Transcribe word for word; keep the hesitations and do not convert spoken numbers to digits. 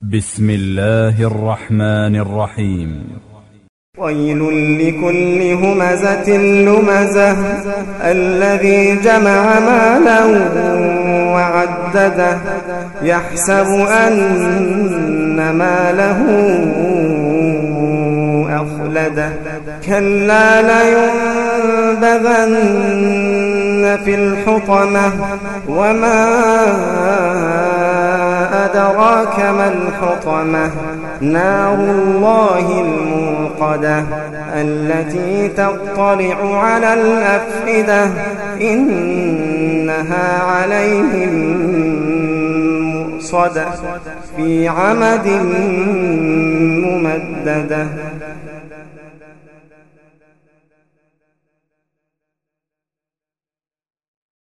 بسم الله الرحمن الرحيم. ويل لكل همزة لمزة الذي جمع مالا وعدده يحسب أن ماله أخلده كلا لينبذن في الحطمة وما أدراك ما الحطمة نار الله الموقدة التي تطلع على الأفئدة إنها عليهم مؤصدة في عمد ممددة.